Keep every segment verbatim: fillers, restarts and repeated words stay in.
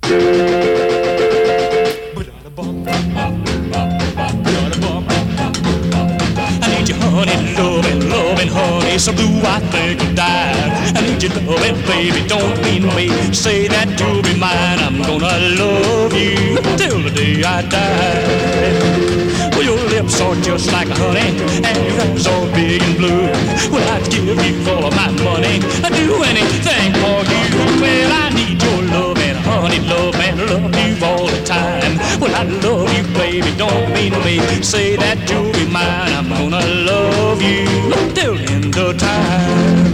I need your honey, loving, loving, honey, so blue I think I'll die. I need your loving, baby, don't mean me. Say that you'll be mine, I'm gonna love you till the day I die. Well, your lips are just like honey, and your eyes are big and blue. Well, I'd give you all of my money, I'd do anything for you. Well, I need your love and honey, love and love you all the time. Well, I love you, baby, don't mean me. Say that you'll be mine, I'm gonna love you till the end of time.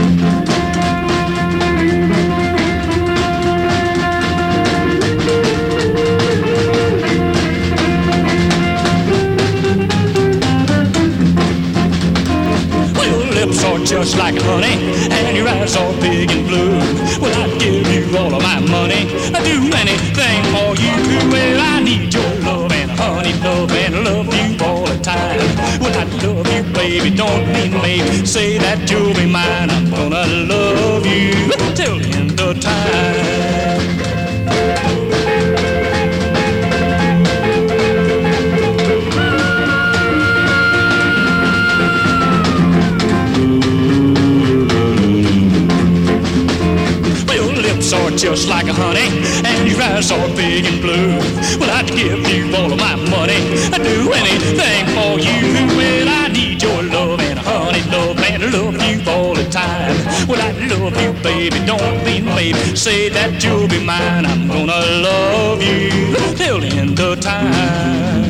Are just like honey, and your eyes are big and blue. Well, I'd give you all of my money, I'd do anything for you. Well, I need your love and honey, love and love you all the time. Well, I love you, baby, don't mean maybe. Say that you'll be mine, I'm gonna love you till the end of time. Are just like a honey, and your eyes are big and blue. Well, I'd give you all of my money, I'd do anything for you. Well, I need your love and honey, love and love you all the time. Well, I love you, baby, don't mean maybe. Say that you'll be mine, I'm gonna love you till the end of time.